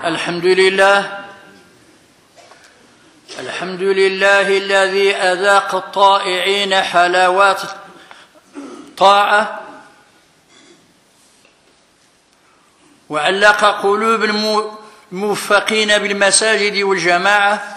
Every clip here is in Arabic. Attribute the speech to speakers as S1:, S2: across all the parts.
S1: الحمد لله الذي أذاق الطائعين حلاوات الطاعة وعلق قلوب الموفقين بالمساجد والجماعة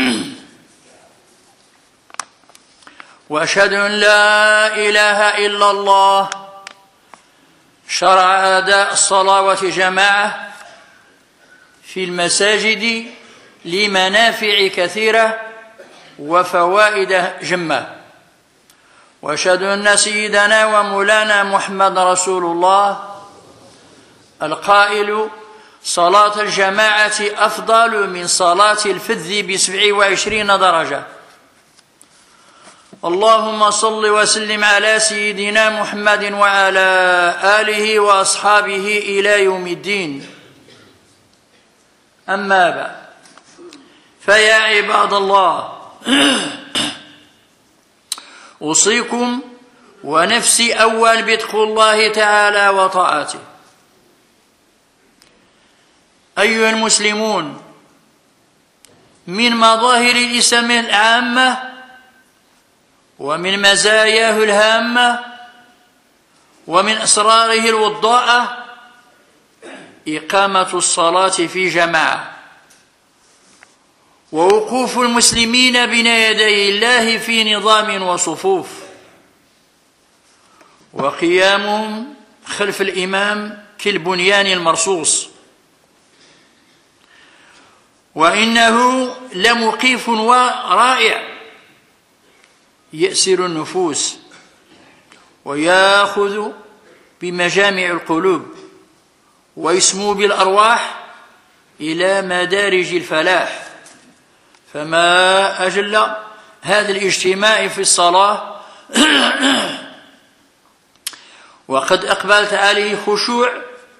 S1: وأشهد أن لا إله إلا الله شرع أداء الصلوات جماعة في المساجد لمنافع كثيرة وفوائد جمة، وأشهد أن سيدنا ومولانا محمد رسول الله القائل: صلاة الجماعة أفضل من صلاة الفذ ب27 درجة. اللهم صل وسلم على سيدنا محمد وعلى آله وأصحابه إلى يوم الدين. أما بعد، فيا عباد الله، أوصيكم ونفسي أول بتقوى الله تعالى وطاعته. أيها المسلمون، من مظاهر الإسلام العامة ومن مزاياه الهامة ومن أسراره الوضاءة إقامة الصلاة في جماعة، ووقوف المسلمين بين يدي الله في نظام وصفوف، وقيامهم خلف الإمام كالبنيان المرصوص. وإنه لمخيف ورائع يأسر النفوس ويأخذ بمجامع القلوب ويسمو بالأرواح إلى مدارج الفلاح. فما أجل هذا الاجتماع في الصلاة وقد أقبلت عليه خشوع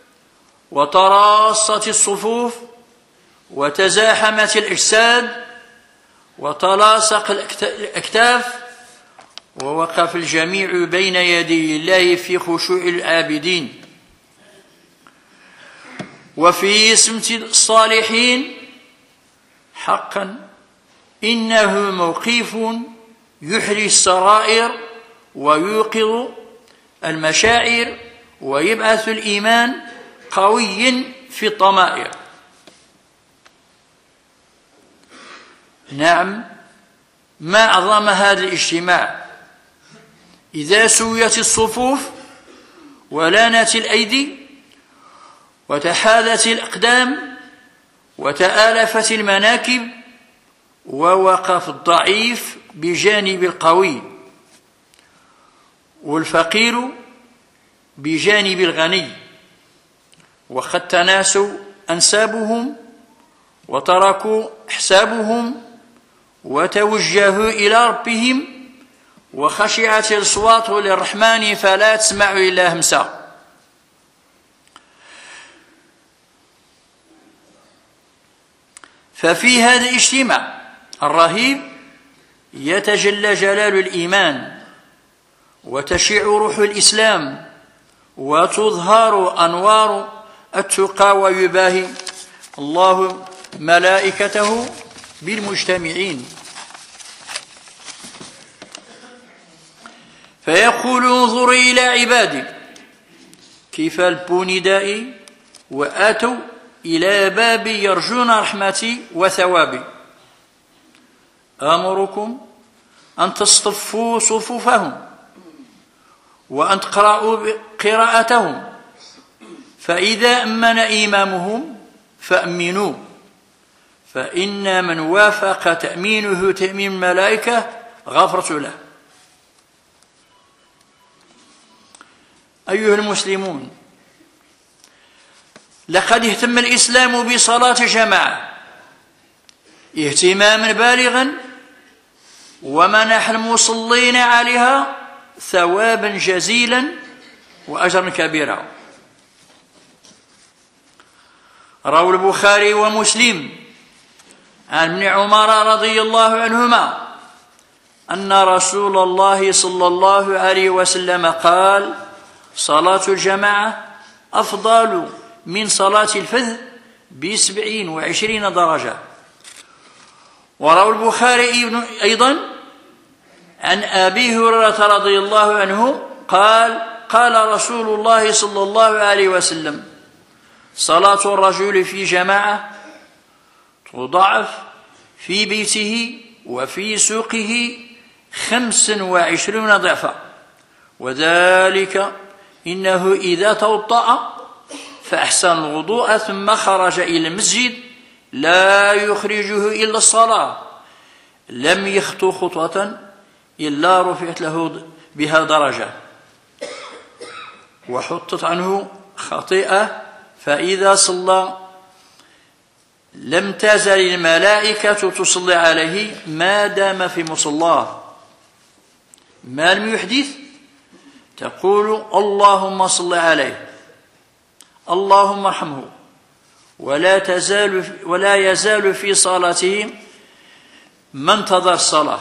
S1: وتراصت الصفوف وتزاحمت الأجساد وتلاصق الأكتاف، ووقف الجميع بين يدي الله في خشوع العابدين وفي سمت الصالحين. حقا إنه موقف يحري السرائر ويوقظ المشاعر ويبعث الإيمان قوي في الضمائر. نعم، ما أعظم هذا الاجتماع إذا سويت الصفوف ولانت الأيدي وتحاذت الأقدام وتآلفت المناكب ووقف الضعيف بجانب القوي والفقير بجانب الغني، وقد تناسوا أنسابهم وتركوا حسابهم وتوجهوا إلى ربهم، وخشعت الأصوات للرحمن فلا تسمع إلا همسا. ففي هذا الاجتماع الرهيب يتجلى جلال الإيمان وتشع روح الإسلام وتظهر أنوار التقى، ويباهي الله ملائكته بالمجتمعين فيقول: انظروا إلى عبادي كيف لبوا ندائي وآتوا إلى بابي يرجون رحمتي وثوابي. آمركم أن تصطفوا صفوفهم وأن تقرأوا قراءتهم، فإذا أمن إمامهم فأمنوا، فإن من وافق تأمينه تأمين الملائكة غفرت له. أيها المسلمون، لقد اهتم الإسلام بصلاة جماعة اهتماما بالغا، ومنح المصلين عليها ثوابا جزيلا وأجرا كبيرا. روى البخاري ومسلم عن ابن عمر رضي الله عنهما أن رسول الله صلى الله عليه وسلم قال: صلاة الجماعة أفضل من صلاة الفذ ب27 درجة. وروى البخاري أيضا عن أبي هريرة رضي الله عنه قال: قال رسول الله صلى الله عليه وسلم: صلاة الرجل في جماعة تضاعف في بيته وفي سوقه 25 ضعفا، وذلك إنه إذا توضأ فأحسن الوضوء ثم خرج إلى المسجد لا يخرجه إلا الصلاة لم يخطو خطوة إلا رفعت له بها درجة وحطت عنه خطيئة، فإذا صلى لم تزل الملائكة تصلي عليه ما دام في مصلاه، ما لم يحدث تقول: اللهم صل عليه، اللهم ارحمه، ولا يزال في صلاته من انتظر الصلاة.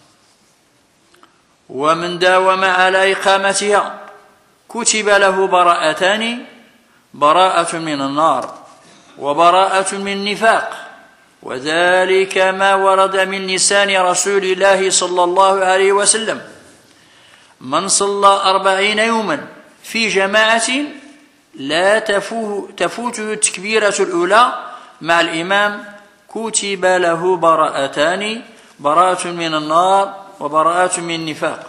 S1: ومن داوم على إقامتها كتب له براءتان: براءة من النار وبراءة من النفاق، وذلك ما ورد من لسان رسول الله صلى الله عليه وسلم: من صلى 40 يوما في جماعة لا تفوته التكبيرة الأولى مع الإمام كتب له براءتان: براءة من النار وبراءة من النفاق.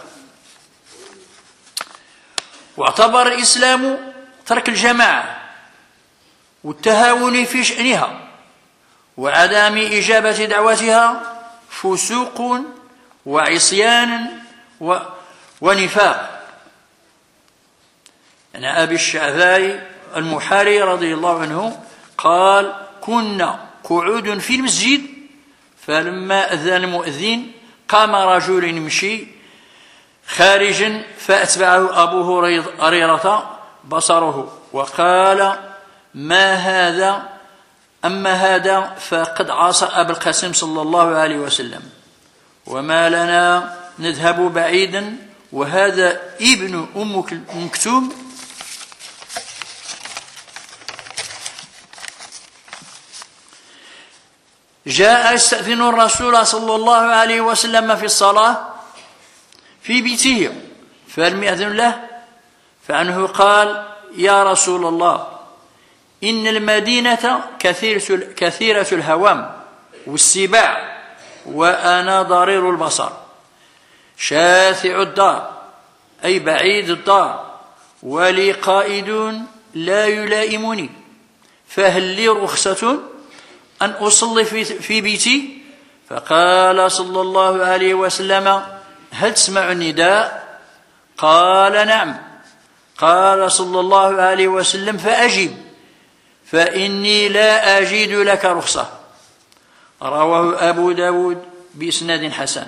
S1: واعتبر الإسلام ترك الجماعة والتهاون في شأنها وعدم إجابة دعوتها فسوق وعصيان ونفاق. عن أبي الشعثاء المحاري رضي الله عنه قال: كنا قعود في المسجد فلما أذن المؤذن قام رجل يمشي خارجا فأتبعه أبو هريرة بصره وقال: ما هذا؟ أما هذا فقد عصى أبا القاسم صلى الله عليه وسلم، وما لنا نذهب بعيدا وهذا ابن أم مكتوم. جاء يستأذن الرسول صلى الله عليه وسلم في الصلاة في بيته فلم يأذن له، فعنه قال: يا رسول الله، إن المدينة كثيرة الهوام والسباع وأنا ضرير البصر شاثع الدار، أي بعيد الدار، ولي قائدون لا يلائمني، فهل لي رخصة أن أصلي في بيتي؟ فقال صلى الله عليه وسلم: هل تسمع النداء؟ قال: نعم. قال صلى الله عليه وسلم: فأجب، فإني لا أجد لك رخصة. رواه أبو داود بإسناد حسن.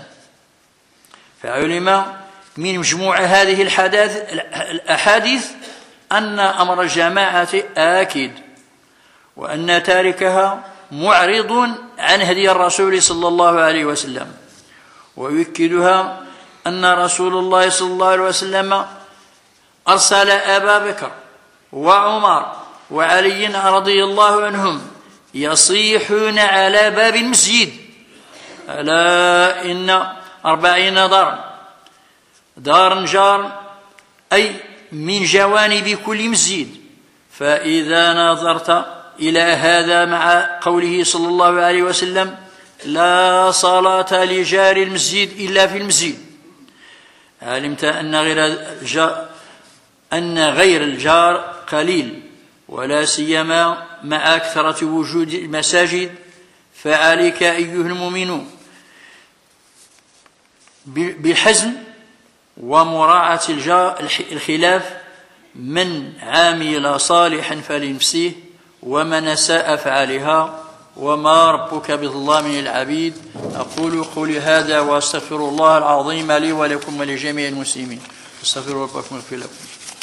S1: فعلم من مجموع هذه الأحاديث أن أمر الجماعة آكد، وأن تاركها معرض عن هدي الرسول صلى الله عليه وسلم. ويؤكدها أن رسول الله صلى الله عليه وسلم أرسل أبا بكر وعمر وعلي رضي الله عنهم يصيحون على باب المسجد: ألا إن 40 دار جار، أي من جوانب كل مسجد، فإذا نظرت إلى هذا مع قوله صلى الله عليه وسلم: لا صلاة لجار المسجد إلا في المسجد، علمت أن غير الجار قليل، ولا سيما مع كثرة وجود المساجد. فعليك أيها المؤمنون بالحزم ومراعاة الخلاف: من عامل صالحا فلنفسه ومن أساء فعليها وما ربك بظلام للعبيد. أقول قولي هذا وأستغفر الله العظيم لي ولكم ولجميع المسلمين. استغفروا ربكم ويغفر لكم.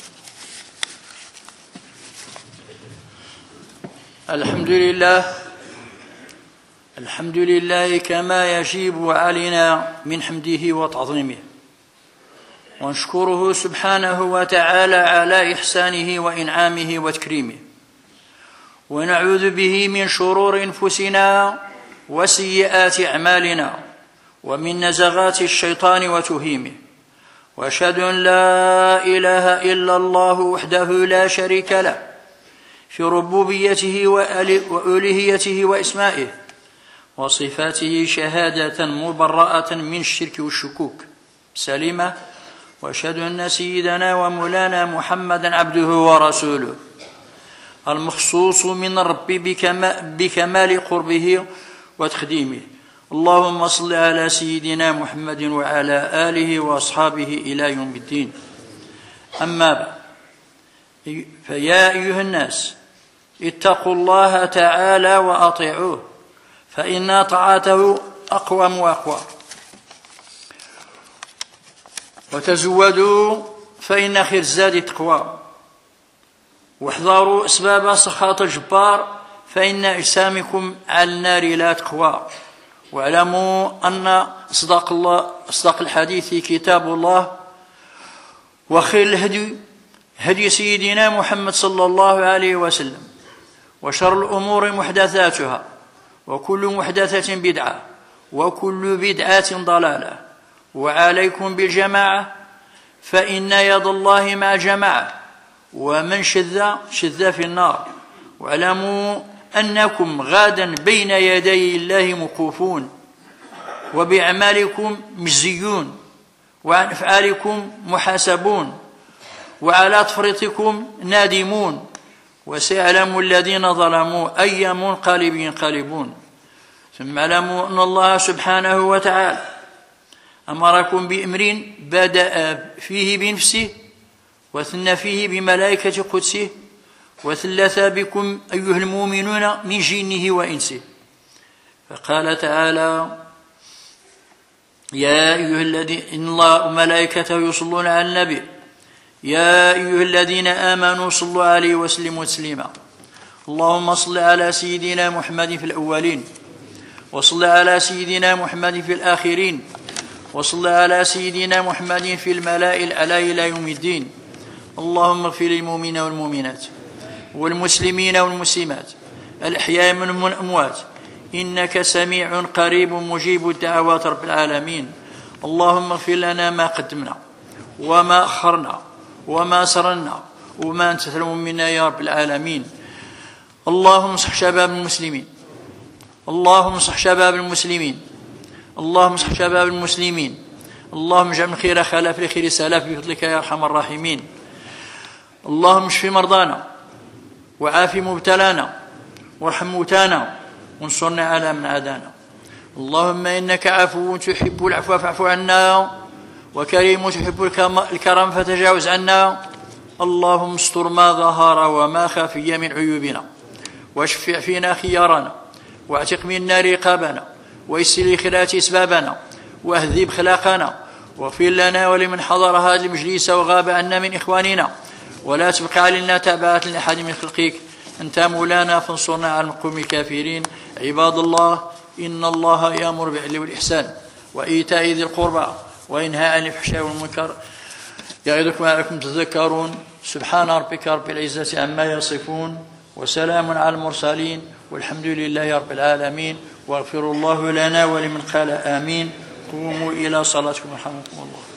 S1: الحمد لله كما يجب علينا من حمده وتعظيمه، ونشكره سبحانه وتعالى على إحسانه وإنعامه وتكريمه، ونعوذ به من شرور أنفسنا وسيئات أعمالنا ومن نزغات الشيطان وتهيمه. وأشهد أن لا إله إلا الله وحده لا شريك له في ربوبيته وألوهيته وأسمائه وصفاته شهادة مبرأة من الشرك والشكوك سليمة. وأشهد أن سيدنا ومولانا محمدا عبده ورسوله المخصوص من رب بكمال قربه وتخديمه. اللهم صل على سيدنا محمد وعلى آله وأصحابه إلى يوم الدين. أما بعد، فيا أيها الناس اتقوا الله تعالى وأطيعوه، فإن طاعته أقوم وأقوى. وتزودوا فإن خير الزاد التقوى، واحذروا أسباب سخط الجبار فإن أجسامكم على النار لا تقوى. واعلموا أن أصدق الحديث كتاب الله، وخير الهدي هدي سيدنا محمد صلى الله عليه وسلم، وشر الأمور محدثاتها، وكل محدثة بدعة، وكل بدعة ضلالة. وعليكم بالجماعة، فإن يد الله مع جماعة، ومن شذ في النار. واعلموا أنكم غادا بين يدي الله موقوفون، وبأعمالكم مجزيون، وعن أفعالكم محاسبون، وعلى تفريطكم نادمون. وسيعلم الذين ظلموا أي منقلب ينقلبون. ثم اعلموا أن الله سبحانه وتعالى أمركم بأمر بدأ فيه بنفسه، وثنى فيه بملائكة قدسه، وثلث بكم أيها المؤمنون من جنه وإنسه. فقال تعالى: يا أيها الذين إن الله وملائكته يصلون على النبي يا أيها الذين آمنوا صلوا عليه وسلموا تسليما. اللهم صل على سيدنا محمد في الأولين، وصل على سيدنا محمد في الآخرين، وصل على سيدنا محمد في الملأ الأعلى إلى يوم الدين. اللهم اغفر للمؤمنين والمؤمنات والمسلمين والمسلمات الأحياء منهم والأموات، إنك سميع قريب مجيب الدعوات رب العالمين. اللهم اغفر لنا ما قدمنا وما أخرنا وما سررنا وما أنت تعلم منا يا رب العالمين. اللهم اصلح شباب المسلمين، اللهم اصلح شباب المسلمين، اللهم اصلح شباب المسلمين. اللهم اجعل من خير خلف لخير سلف بفضلك يا أرحم الراحمين. اللهم اشف مرضانا وعاف مبتلانا وارحم موتانا وانصرنا على من عادانا. اللهم إنك عفو تحب العفو فاعف عنا، وكريم تحب الكرم فتجاوز عنا. اللهم استر ما ظهر وما خفي من عيوبنا، واشفع فينا خيارنا، واعتق منا رقابنا، ويسر لخيرات اسبابنا، واهذب خلاقنا، واغفر لنا ولمن حضر هذا المجلس وغاب عنا من إخواننا، ولا تبقى علينا تابعات لأحد من خلقك. أنت مولانا فانصرنا على القوم الكافرين. عباد الله، إن الله يأمر بالعدل والإحسان وإيتاء ذي القربى وينهى عن الفحشاء والمنكر يعظكم لعلكم تذكرون. سبحان ربك رب العزة عما يصفون، وسلام على المرسلين، والحمد لله رب العالمين. واغفر الله لنا ولمن قال آمين. قوموا إلى صلاتكم رحمكم الله.